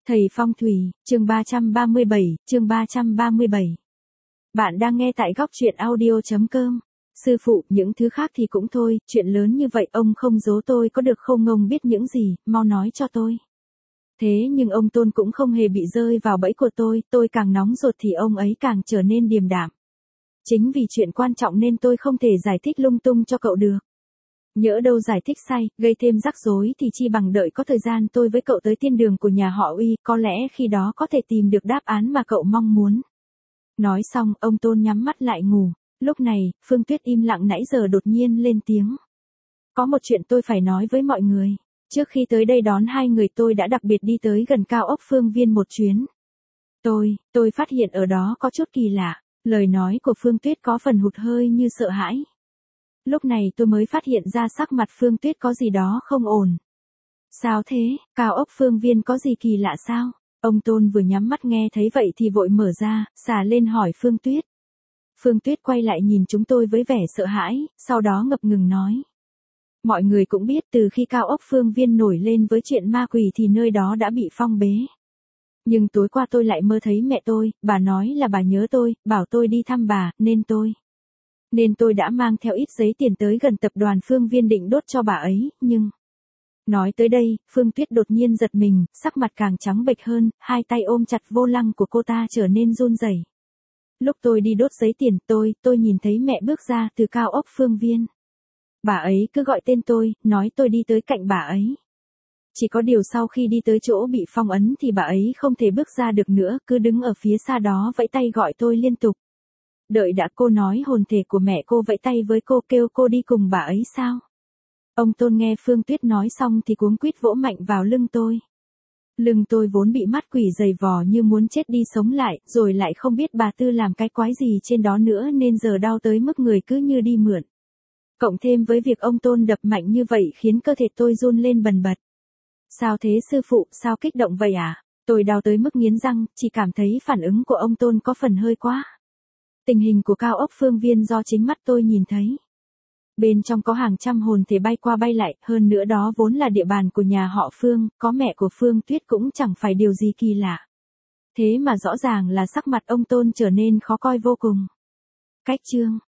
Thầy Phong Thủy, chương 337. Bạn đang nghe tại góc truyện audio.com. Sư phụ, những thứ khác thì cũng thôi, chuyện lớn như vậy ông không giấu tôi có được không, ông biết những gì, mau nói cho tôi. Thế nhưng ông Tôn cũng không hề bị rơi vào bẫy của tôi càng nóng ruột thì ông ấy càng trở nên điềm đạm. Chính vì chuyện quan trọng nên tôi không thể giải thích lung tung cho cậu được. Nhỡ đâu giải thích sai, gây thêm rắc rối thì chi bằng đợi có thời gian tôi với cậu tới tiên đường của nhà họ Uy, có lẽ khi đó có thể tìm được đáp án mà cậu mong muốn. Nói xong, ông Tôn nhắm mắt lại ngủ. Lúc này, Phương Tuyết im lặng nãy giờ đột nhiên lên tiếng. Có một chuyện tôi phải nói với mọi người. Trước khi tới đây đón hai người tôi đã đặc biệt đi tới gần cao ốc Phương Viên một chuyến. Tôi phát hiện ở đó có chút kỳ lạ. Lời nói của Phương Tuyết có phần hụt hơi như sợ hãi. Lúc này tôi mới phát hiện ra sắc mặt Phương Tuyết có gì đó không ổn. Sao thế, cao ốc Phương Viên có gì kỳ lạ sao? Ông Tôn vừa nhắm mắt nghe thấy vậy thì vội mở ra, xà lên hỏi Phương Tuyết. Phương Tuyết quay lại nhìn chúng tôi với vẻ sợ hãi, sau đó ngập ngừng nói. Mọi người cũng biết từ khi cao ốc Phương Viên nổi lên với chuyện ma quỷ thì nơi đó đã bị phong bế. Nhưng tối qua tôi lại mơ thấy mẹ tôi, bà nói là bà nhớ tôi, bảo tôi đi thăm bà, nên tôi đã mang theo ít giấy tiền tới gần tập đoàn Phương Viên định đốt cho bà ấy, nhưng... Nói tới đây, Phương Tuyết đột nhiên giật mình, sắc mặt càng trắng bệch hơn, hai tay ôm chặt vô lăng của cô ta trở nên run rẩy. Lúc tôi đi đốt giấy tiền, tôi nhìn thấy mẹ bước ra từ cao ốc Phương Viên. Bà ấy cứ gọi tên tôi, nói tôi đi tới cạnh bà ấy. Chỉ có điều sau khi đi tới chỗ bị phong ấn thì bà ấy không thể bước ra được nữa, cứ đứng ở phía xa đó vẫy tay gọi tôi liên tục. Đợi đã, cô nói hồn thể của mẹ cô vẫy tay với cô kêu cô đi cùng bà ấy sao? Ông Tôn nghe Phương Tuyết nói xong thì cuống quýt vỗ mạnh vào lưng tôi. Lưng tôi vốn bị mắt quỷ giày vò như muốn chết đi sống lại, rồi lại không biết bà Tư làm cái quái gì trên đó nữa nên giờ đau tới mức người cứ như đi mượn. Cộng thêm với việc ông Tôn đập mạnh như vậy khiến cơ thể tôi run lên bần bật. Sao thế sư phụ, sao kích động vậy à? Tôi đau tới mức nghiến răng, chỉ cảm thấy phản ứng của ông Tôn có phần hơi quá. Tình hình của cao ốc Phương Viên do chính mắt tôi nhìn thấy. Bên trong có hàng trăm hồn thể bay qua bay lại, hơn nữa đó vốn là địa bàn của nhà họ Phương, có mẹ của Phương Tuyết cũng chẳng phải điều gì kỳ lạ. Thế mà rõ ràng là sắc mặt ông Tôn trở nên khó coi vô cùng. Cách chương